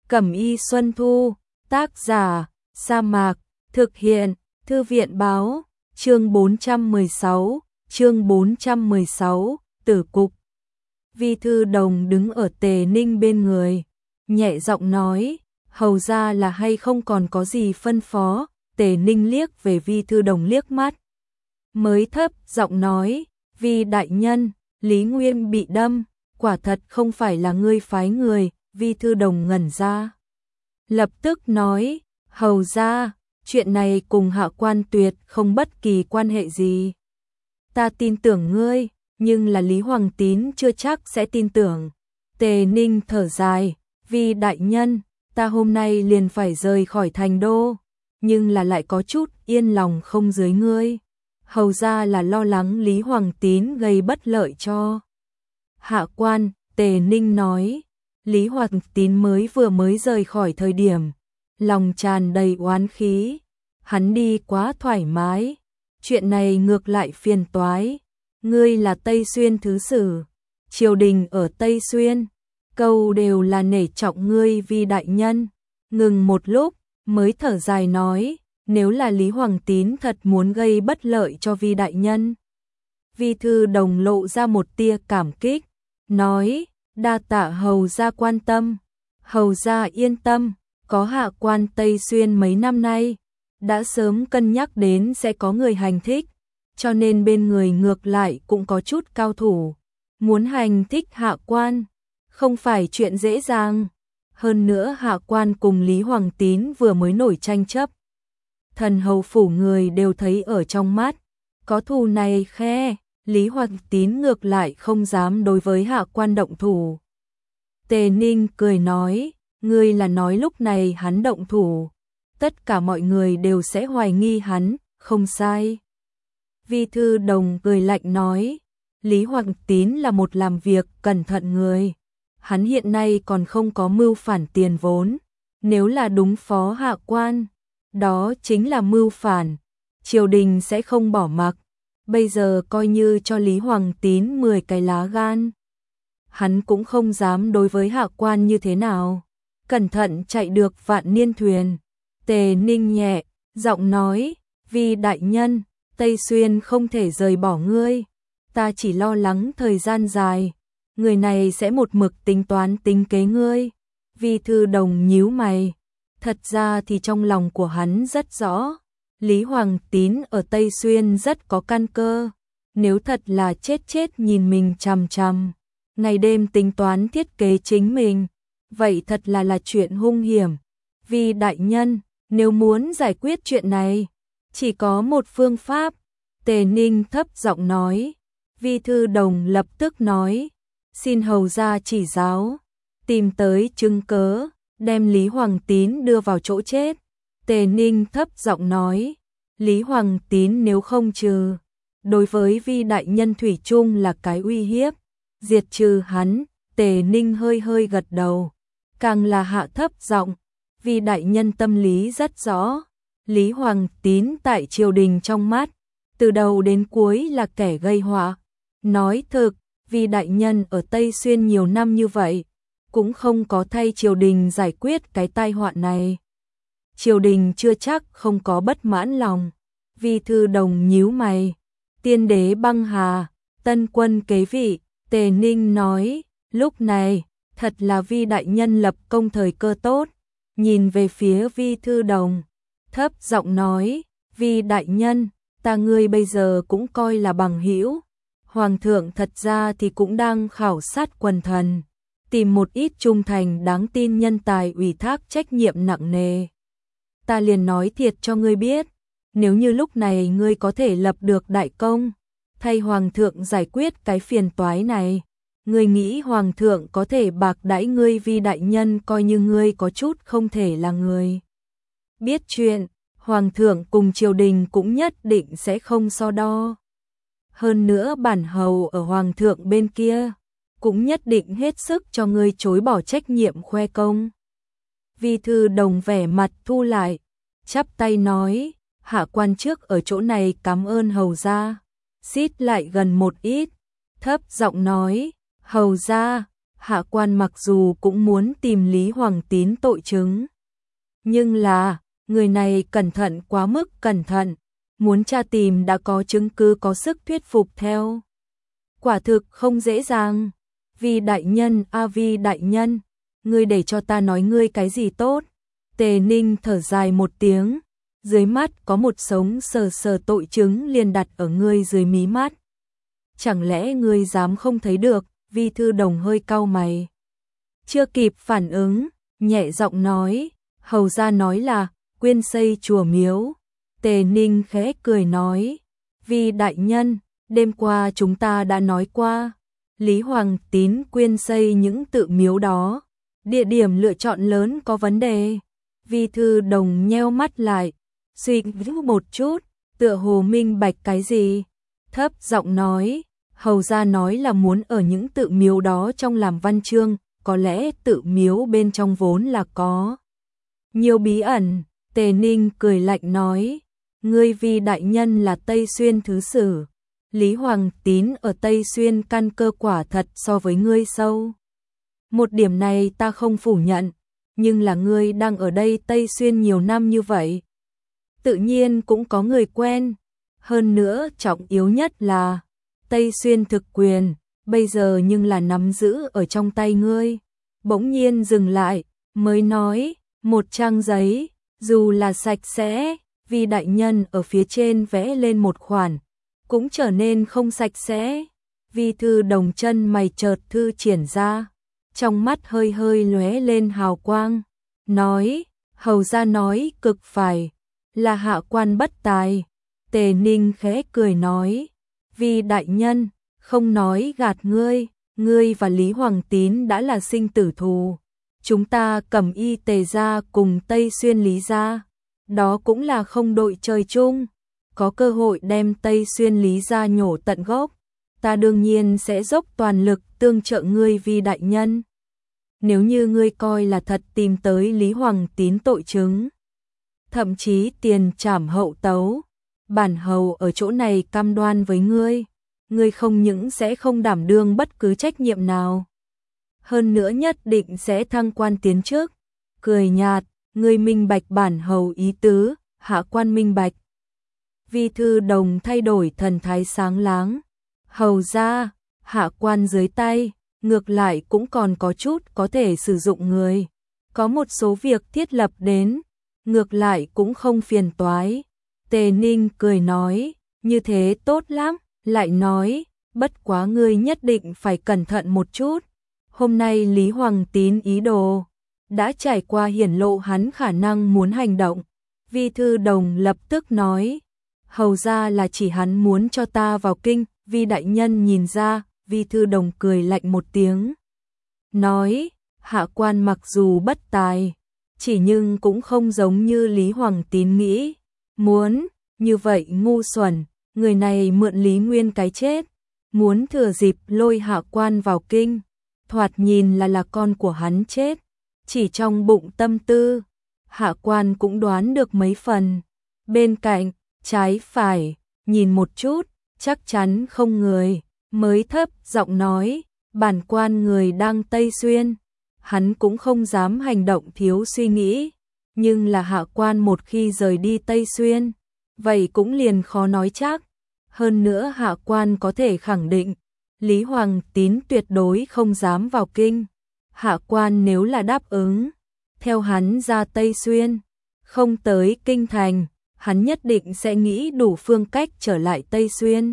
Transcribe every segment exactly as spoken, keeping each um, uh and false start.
Cẩm y Xuân Thu, tác giả, Sa Mạc, thực hiện, Thư viện báo, chương bốn trăm mười sáu, chương bốn trăm mười sáu, tử cục. Vi Thư Đồng đứng ở Tề Ninh bên người, nhẹ giọng nói, hầu ra là hay không còn có gì phân phó. Tề Ninh liếc về Vi Thư Đồng liếc mắt, mới thấp giọng nói, Vi đại nhân, Lý Nguyên bị đâm, quả thật không phải là ngươi phái người. Vi Thư Đồng ngẩn ra, lập tức nói, hầu ra, chuyện này cùng Hạ Quan tuyệt không bất kỳ quan hệ gì. Ta tin tưởng ngươi, nhưng là Lý Hoàng Tín chưa chắc sẽ tin tưởng. Tề Ninh thở dài, Vi đại nhân, ta hôm nay liền phải rời khỏi thành đô, nhưng là lại có chút yên lòng không dưới ngươi. Hầu ra là lo lắng Lý Hoàng Tín gây bất lợi cho Hạ Quan. Tề Ninh nói, Lý Hoàng Tín mới vừa mới rời khỏi thời điểm, lòng tràn đầy oán khí, hắn đi quá thoải mái, chuyện này ngược lại phiền toái. Ngươi là Tây Xuyên thứ sử, triều đình ở Tây Xuyên, câu đều là nể trọng ngươi Vi đại nhân. Ngừng một lúc, mới thở dài nói, nếu là Lý Hoàng Tín thật muốn gây bất lợi cho Vi đại nhân. Vi Thư Đồng lộ ra một tia cảm kích, nói, đa tạ hầu gia quan tâm. Hầu gia yên tâm, có Hạ Quan Tây Xuyên mấy năm nay, đã sớm cân nhắc đến sẽ có người hành thích, cho nên bên người ngược lại cũng có chút cao thủ. Muốn hành thích Hạ Quan, không phải chuyện dễ dàng. Hơn nữa Hạ Quan cùng Lý Hoàng Tín vừa mới nổi tranh chấp, thần hầu phủ người đều thấy ở trong mắt, có thù này khe, Lý Hoàng Tín ngược lại không dám đối với Hạ Quan động thủ. Tề Ninh cười nói, ngươi là nói lúc này hắn động thủ, tất cả mọi người đều sẽ hoài nghi hắn, không sai. Vi Thư Đồng cười lạnh nói, Lý Hoàng Tín là một làm việc cẩn thận người, hắn hiện nay còn không có mưu phản tiền vốn, nếu là đúng phó Hạ Quan, đó chính là mưu phản, triều đình sẽ không bỏ mặc. Bây giờ coi như cho Lý Hoàng Tín mười cái lá gan, hắn cũng không dám đối với Hạ Quan như thế nào. Cẩn thận chạy được vạn niên thuyền. Tề Ninh nhẹ giọng nói, Vi đại nhân, Tây Xuyên không thể rời bỏ ngươi, ta chỉ lo lắng thời gian dài, người này sẽ một mực tính toán tính kế ngươi. Vi Thư Đồng nhíu mày, thật ra thì trong lòng của hắn rất rõ, Lý Hoàng Tín ở Tây Xuyên rất có căn cơ, nếu thật là chết chết nhìn mình chằm chằm, ngày đêm tính toán thiết kế chính mình, vậy thật là là chuyện hung hiểm. Vi đại nhân, nếu muốn giải quyết chuyện này, chỉ có một phương pháp. Tề Ninh thấp giọng nói. Vi Thư Đồng lập tức nói, xin hầu ra chỉ giáo, tìm tới chứng cớ, đem Lý Hoàng Tín đưa vào chỗ chết. Tề Ninh thấp giọng nói, Lý Hoàng Tín nếu không trừ, đối với Vi đại nhân thủy chung là cái uy hiếp, diệt trừ hắn. Tề Ninh hơi hơi gật đầu, càng là hạ thấp giọng, Vi đại nhân tâm lý rất rõ, Lý Hoàng Tín tại triều đình trong mắt, từ đầu đến cuối là kẻ gây họa. Nói thực, Vi đại nhân ở Tây Xuyên nhiều năm như vậy, cũng không có thay triều đình giải quyết cái tai họa này. Triều đình chưa chắc không có bất mãn lòng. Vi Thư Đồng nhíu mày, tiên đế băng hà, tân quân kế vị. Tề Ninh nói, lúc này, thật là Vi đại nhân lập công thời cơ tốt. Nhìn về phía Vi Thư Đồng, thấp giọng nói, Vi đại nhân, ta ngươi bây giờ cũng coi là bằng hữu. Hoàng thượng thật ra thì cũng đang khảo sát quần thần, tìm một ít trung thành đáng tin nhân tài ủy thác trách nhiệm nặng nề. Ta liền nói thiệt cho ngươi biết, nếu như lúc này ngươi có thể lập được đại công, thay Hoàng thượng giải quyết cái phiền toái này, ngươi nghĩ Hoàng thượng có thể bạc đãi ngươi Vi đại nhân coi như ngươi có chút không thể là người biết chuyện, Hoàng thượng cùng triều đình cũng nhất định sẽ không so đo. Hơn nữa bản hầu ở Hoàng thượng bên kia, cũng nhất định hết sức cho ngươi chối bỏ trách nhiệm khoe công. Vi Thư Đồng vẻ mặt thu lại, chắp tay nói, Hạ Quan trước ở chỗ này cảm ơn hầu gia. Xít lại gần một ít, thấp giọng nói, hầu gia, hạ quan mặc dù cũng muốn tìm Lý Hoàng Tín tội chứng. Nhưng là, người này cẩn thận quá mức cẩn thận, muốn tra tìm đã có chứng cứ có sức thuyết phục theo. Quả thực không dễ dàng. Vi đại nhân, a Vi đại nhân, ngươi để cho ta nói ngươi cái gì tốt. Tề Ninh thở dài một tiếng, dưới mắt có một sống sờ sờ tội chứng liền đặt ở ngươi dưới mí mắt. Chẳng lẽ ngươi dám không thấy được? Vi Thư Đồng hơi cau mày. Chưa kịp phản ứng, nhẹ giọng nói, hầu gia nói là quyên xây chùa miếu. Tề Ninh khẽ cười nói, Vi đại nhân, đêm qua chúng ta đã nói qua, Lý Hoàng Tín quyên xây những tự miếu đó, địa điểm lựa chọn lớn có vấn đề. Vi Thư Đồng nheo mắt lại, suy nghĩ một chút, tựa hồ minh bạch cái gì, thấp giọng nói, hầu gia nói là muốn ở những tự miếu đó trong làm văn chương, có lẽ tự miếu bên trong vốn là có nhiều bí ẩn. Tề Ninh cười lạnh nói, ngươi Vi đại nhân là Tây Xuyên thứ sử, Lý Hoàng Tín ở Tây Xuyên căn cơ quả thật so với ngươi sâu. Một điểm này ta không phủ nhận, nhưng là ngươi đang ở đây Tây Xuyên nhiều năm như vậy, tự nhiên cũng có người quen, hơn nữa trọng yếu nhất là Tây Xuyên thực quyền, bây giờ nhưng là nắm giữ ở trong tay ngươi. Bỗng nhiên dừng lại, mới nói, một trang giấy, dù là sạch sẽ, Vi đại nhân ở phía trên vẽ lên một khoản, cũng trở nên không sạch sẽ. Vi Thư Đồng chân mày chợt thư triển ra, trong mắt hơi hơi lóe lên hào quang, nói, hầu gia nói cực phải, là hạ quan bất tài. Tề Ninh khẽ cười nói, Vi đại nhân, không nói gạt ngươi, ngươi và Lý Hoàng Tín đã là sinh tử thù. Chúng ta Cẩm Y Tề gia cùng Tây Xuyên Lý gia, đó cũng là không đội trời chung, có cơ hội đem Tây Xuyên Lý gia nhổ tận gốc, ta đương nhiên sẽ dốc toàn lực tương trợ ngươi Vi đại nhân. Nếu như ngươi coi là thật tìm tới Lý Hoàng Tín tội chứng, thậm chí tiền trảm hậu tấu, bản hầu ở chỗ này cam đoan với ngươi, ngươi không những sẽ không đảm đương bất cứ trách nhiệm nào, hơn nữa nhất định sẽ thăng quan tiến chức. Cười nhạt, ngươi minh bạch bản hầu ý tứ, hạ quan minh bạch. Vi Thư Đồng thay đổi thần thái sáng láng, hầu gia, hạ quan dưới tay, ngược lại cũng còn có chút có thể sử dụng người, có một số việc thiết lập đến, ngược lại cũng không phiền toái. Tề Ninh cười nói, như thế tốt lắm, lại nói, bất quá ngươi nhất định phải cẩn thận một chút. Hôm nay Lý Hoàng Tín ý đồ đã trải qua hiển lộ hắn khả năng muốn hành động. Vi Thư Đồng lập tức nói, hầu ra là chỉ hắn muốn cho ta vào kinh. Vi đại nhân nhìn ra, Vi Thư Đồng cười lạnh một tiếng, nói, hạ quan mặc dù bất tài, chỉ nhưng cũng không giống như Lý Hoàng Tín nghĩ, muốn, như vậy ngu xuẩn, người này mượn Lý Nguyên cái chết, muốn thừa dịp lôi hạ quan vào kinh, thoạt nhìn là là con của hắn chết, chỉ trong bụng tâm tư, hạ quan cũng đoán được mấy phần. Bên cạnh, trái phải, nhìn một chút, chắc chắn không người, mới thấp giọng nói, bản quan người đang Tây Xuyên, hắn cũng không dám hành động thiếu suy nghĩ, nhưng là hạ quan một khi rời đi Tây Xuyên, vậy cũng liền khó nói chắc. Hơn nữa hạ quan có thể khẳng định, Lý Hoàng Tín tuyệt đối không dám vào kinh. Hạ quan nếu là đáp ứng, theo hắn ra Tây Xuyên, không tới kinh thành, hắn nhất định sẽ nghĩ đủ phương cách trở lại Tây Xuyên.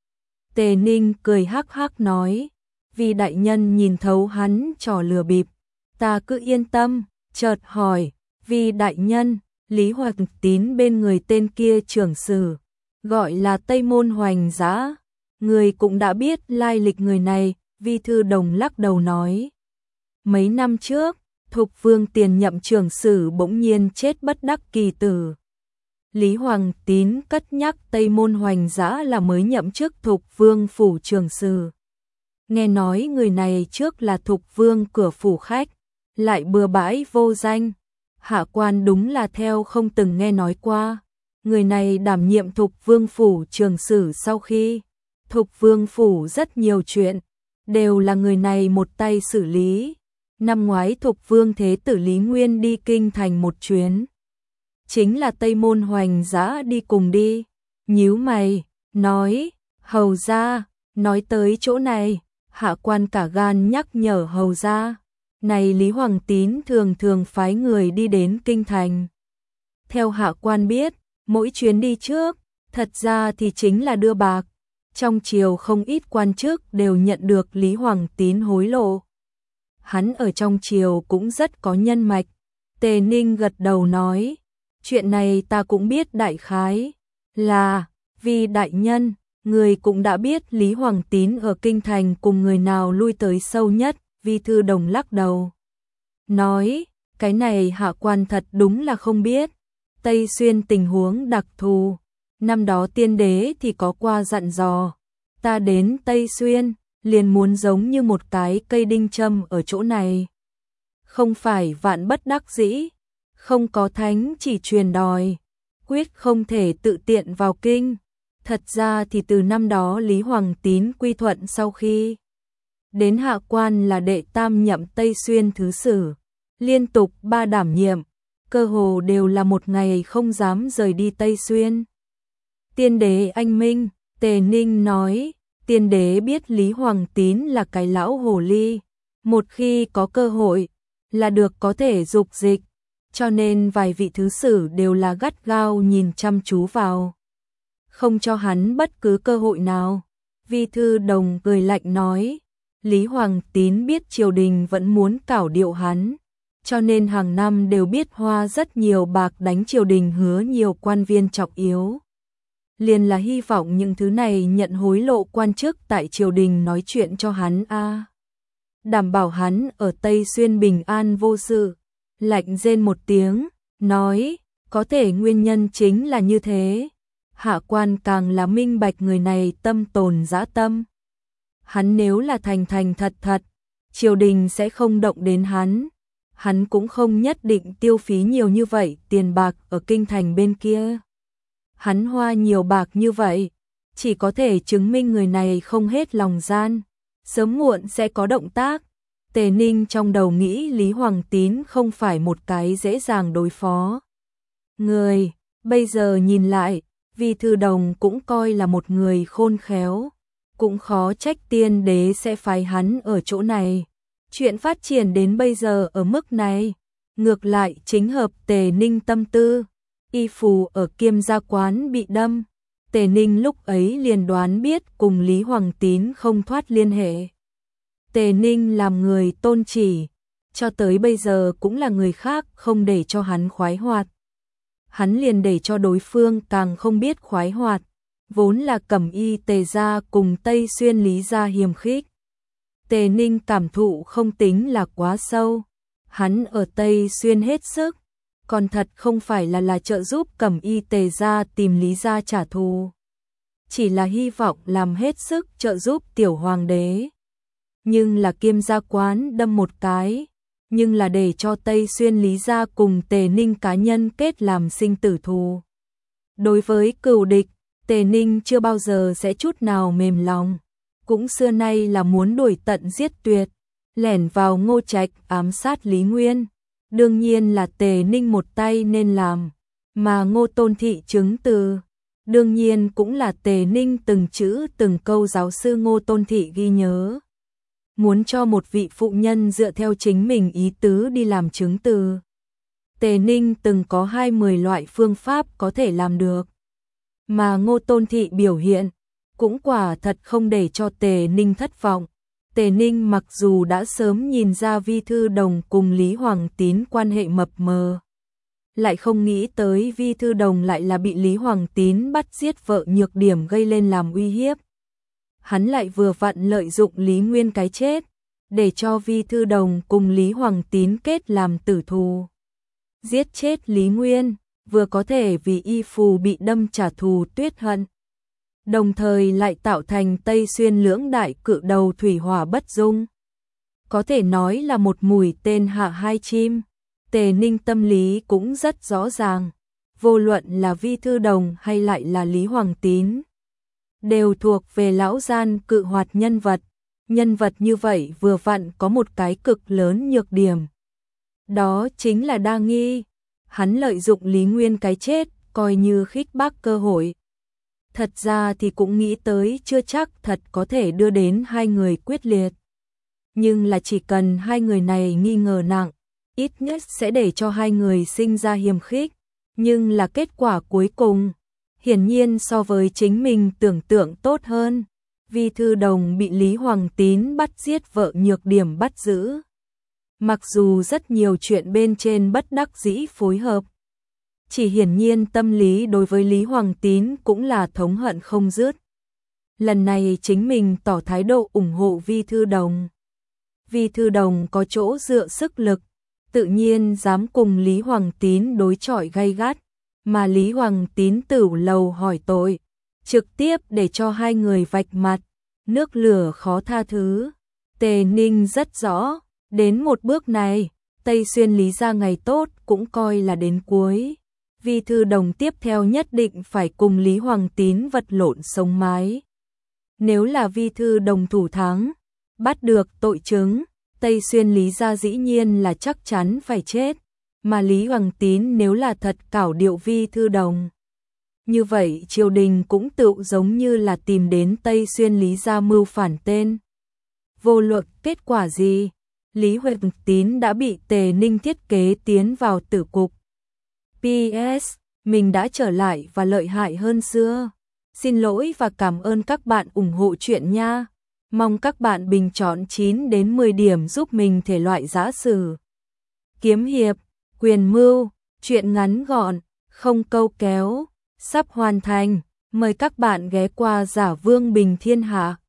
Tề Ninh cười hắc hắc nói, vì đại nhân nhìn thấu hắn trò lừa bịp, ta cứ yên tâm. Chợt hỏi, vì đại nhân, Lý Hoàng Tín bên người tên kia trưởng sử, gọi là Tây Môn Hoành Dã, người cũng đã biết lai lịch người này. Vi Thư Đồng lắc đầu nói, mấy năm trước, Thục Vương tiền nhậm trưởng sử bỗng nhiên chết bất đắc kỳ tử. Lý Hoàng Tín cất nhắc Tây Môn Hoành Dã là mới nhậm chức Thục Vương phủ trưởng sử. Nghe nói người này trước là Thục Vương cửa phủ khách, lại bừa bãi vô danh. Hạ quan đúng là theo không từng nghe nói qua. Người này đảm nhiệm Thục Vương phủ trưởng sử sau khi Thục Vương phủ rất nhiều chuyện, đều là người này một tay xử lý. Năm ngoái Thục Vương Thế tử Lý Nguyên đi kinh thành một chuyến, chính là Tây Môn Hoành Dã đi cùng đi. Nhíu mày, nói, hầu ra, nói tới chỗ này, hạ quan cả gan nhắc nhở hầu ra, này Lý Hoàng Tín thường thường phái người đi đến kinh thành. Theo hạ quan biết, mỗi chuyến đi trước, thật ra thì chính là đưa bạc. Trong triều không ít quan chức đều nhận được Lý Hoàng Tín hối lộ. Hắn ở trong triều cũng rất có nhân mạch. Tề Ninh gật đầu nói, chuyện này ta cũng biết đại khái, là vì đại nhân, người cũng đã biết Lý Hoàng Tín ở kinh thành cùng người nào lui tới sâu nhất. Vi Thư Đồng lắc đầu, nói, cái này hạ quan thật đúng là không biết. Tây Xuyên tình huống đặc thù, năm đó tiên đế thì có qua dặn dò, ta đến Tây Xuyên liền muốn giống như một cái cây đinh châm ở chỗ này. Không phải vạn bất đắc dĩ, không có thánh chỉ truyền đòi, quyết không thể tự tiện vào kinh. Thật ra thì từ năm đó Lý Hoàng Tín quy thuận sau khi đến hạ quan là đệ tam nhậm Tây Xuyên thứ sử, liên tục ba đảm nhiệm, cơ hồ đều là một ngày không dám rời đi Tây Xuyên. Tiên đế anh minh, Tề Ninh nói, tiên đế biết Lý Hoàng Tín là cái lão hồ ly, một khi có cơ hội là được có thể dục dịch, cho nên vài vị thứ sử đều là gắt gao nhìn chăm chú vào, không cho hắn bất cứ cơ hội nào. Vi Thư Đồng cười lạnh nói, Lý Hoàng Tín biết triều đình vẫn muốn cảo điệu hắn, cho nên hàng năm đều biết hoa rất nhiều bạc đánh triều đình hứa nhiều quan viên trọng yếu. Liền là hy vọng những thứ này nhận hối lộ quan chức tại triều đình nói chuyện cho hắn a, đảm bảo hắn ở Tây Xuyên bình an vô sự. Lạnh rên một tiếng, nói, có thể nguyên nhân chính là như thế. Hạ quan càng là minh bạch người này tâm tồn dã tâm. Hắn nếu là thành thành thật thật, triều đình sẽ không động đến hắn. Hắn cũng không nhất định tiêu phí nhiều như vậy tiền bạc ở kinh thành bên kia. Hắn hoa nhiều bạc như vậy, chỉ có thể chứng minh người này không hết lòng gian, sớm muộn sẽ có động tác. Tề Ninh trong đầu nghĩ Lý Hoàng Tín không phải một cái dễ dàng đối phó người, bây giờ nhìn lại, Vi Thư Đồng cũng coi là một người khôn khéo, cũng khó trách tiên đế sẽ phái hắn ở chỗ này. Chuyện phát triển đến bây giờ ở mức này, ngược lại chính hợp Tề Ninh tâm tư. Y phù ở Kiêm Gia quán bị đâm, Tề Ninh lúc ấy liền đoán biết cùng Lý Hoàng Tín không thoát liên hệ. Tề Ninh làm người tôn chỉ, cho tới bây giờ cũng là người khác không để cho hắn khoái hoạt. Hắn liền để cho đối phương càng không biết khoái hoạt, vốn là Cẩm Y Tề gia cùng Tây Xuyên Lý gia hiềm khích. Tề Ninh cảm thụ không tính là quá sâu, hắn ở Tây Xuyên hết sức, còn thật không phải là là trợ giúp Cẩm Y Tề gia tìm Lý gia trả thù, chỉ là hy vọng làm hết sức trợ giúp tiểu hoàng đế. Nhưng là Kiêm Gia quán đâm một cái, nhưng là để cho Tây Xuyên Lý gia cùng Tề Ninh cá nhân kết làm sinh tử thù. Đối với cừu địch, Tề Ninh chưa bao giờ sẽ chút nào mềm lòng, cũng xưa nay là muốn đuổi tận giết tuyệt, lẻn vào Ngô Trạch ám sát Lý Nguyên. Đương nhiên là Tề Ninh một tay nên làm, mà Ngô Tôn Thị chứng từ, đương nhiên cũng là Tề Ninh từng chữ từng câu giáo sư Ngô Tôn Thị ghi nhớ. Muốn cho một vị phụ nhân dựa theo chính mình ý tứ đi làm chứng từ, Tề Ninh từng có hai mươi loại phương pháp có thể làm được, mà Ngô Tôn Thị biểu hiện cũng quả thật không để cho Tề Ninh thất vọng. Tề Ninh mặc dù đã sớm nhìn ra Vi Thư Đồng cùng Lý Hoàng Tín quan hệ mập mờ, lại không nghĩ tới Vi Thư Đồng lại là bị Lý Hoàng Tín bắt giết vợ nhược điểm gây lên làm uy hiếp. Hắn lại vừa vặn lợi dụng Lý Nguyên cái chết, để cho Vi Thư Đồng cùng Lý Hoàng Tín kết làm tử thù. Giết chết Lý Nguyên, vừa có thể vì y phù bị đâm trả thù tuyết hận, đồng thời lại tạo thành Tây Xuyên lưỡng đại cự đầu thủy hỏa bất dung. Có thể nói là một mũi tên hạ hai chim. Tề Ninh tâm lý cũng rất rõ ràng, vô luận là Vi Thư Đồng hay lại là Lý Hoàng Tín, đều thuộc về lão gian cự hoạt nhân vật, Nhân vật như vậy vừa vặn có một cái cực lớn nhược điểm. Đó chính là đa nghi. Hắn lợi dụng Lý Nguyên cái chết, coi như khích bác cơ hội. Thật ra thì cũng nghĩ tới chưa chắc thật có thể đưa đến hai người quyết liệt. Nhưng là chỉ cần hai người này nghi ngờ nặng, ít nhất sẽ để cho hai người sinh ra hiềm khích. Nhưng là kết quả cuối cùng, hiển nhiên so với chính mình tưởng tượng tốt hơn. Vi Thư Đồng bị Lý Hoàng Tín bắt giết vợ nhược điểm bắt giữ. Mặc dù rất nhiều chuyện bên trên bất đắc dĩ phối hợp, chỉ hiển nhiên tâm lý đối với Lý Hoàng Tín cũng là thống hận không dứt. Lần này chính mình tỏ thái độ ủng hộ Vi Thư Đồng. Vi Thư Đồng có chỗ dựa sức lực, tự nhiên dám cùng Lý Hoàng Tín đối chọi gay gắt, mà Lý Hoàng Tín tửu lầu hỏi tội, trực tiếp để cho hai người vạch mặt, nước lửa khó tha thứ. Tề Ninh rất rõ, đến một bước này, Tây Xuyên Lý gia ngày tốt cũng coi là đến cuối. Vi Thư Đồng tiếp theo nhất định phải cùng Lý Hoàng Tín vật lộn sống mái. Nếu là Vi Thư Đồng thủ thắng, bắt được tội chứng, Tây Xuyên Lý gia dĩ nhiên là chắc chắn phải chết, mà Lý Hoàng Tín nếu là thật cảo điệu Vi Thư Đồng, như vậy triều đình cũng tự giống như là tìm đến Tây Xuyên Lý gia mưu phản tên. Vô luận kết quả gì, Lý Hoàng Tín đã bị Tề Ninh thiết kế tiến vào tử cục. pê ét. Mình đã trở lại và lợi hại hơn xưa. Xin lỗi và cảm ơn các bạn ủng hộ chuyện nha. Mong các bạn bình chọn chín đến mười điểm giúp mình thể loại giã sử, kiếm hiệp, quyền mưu, chuyện ngắn gọn, không câu kéo, sắp hoàn thành. Mời các bạn ghé qua Giả Vương Bình Thiên Hạ.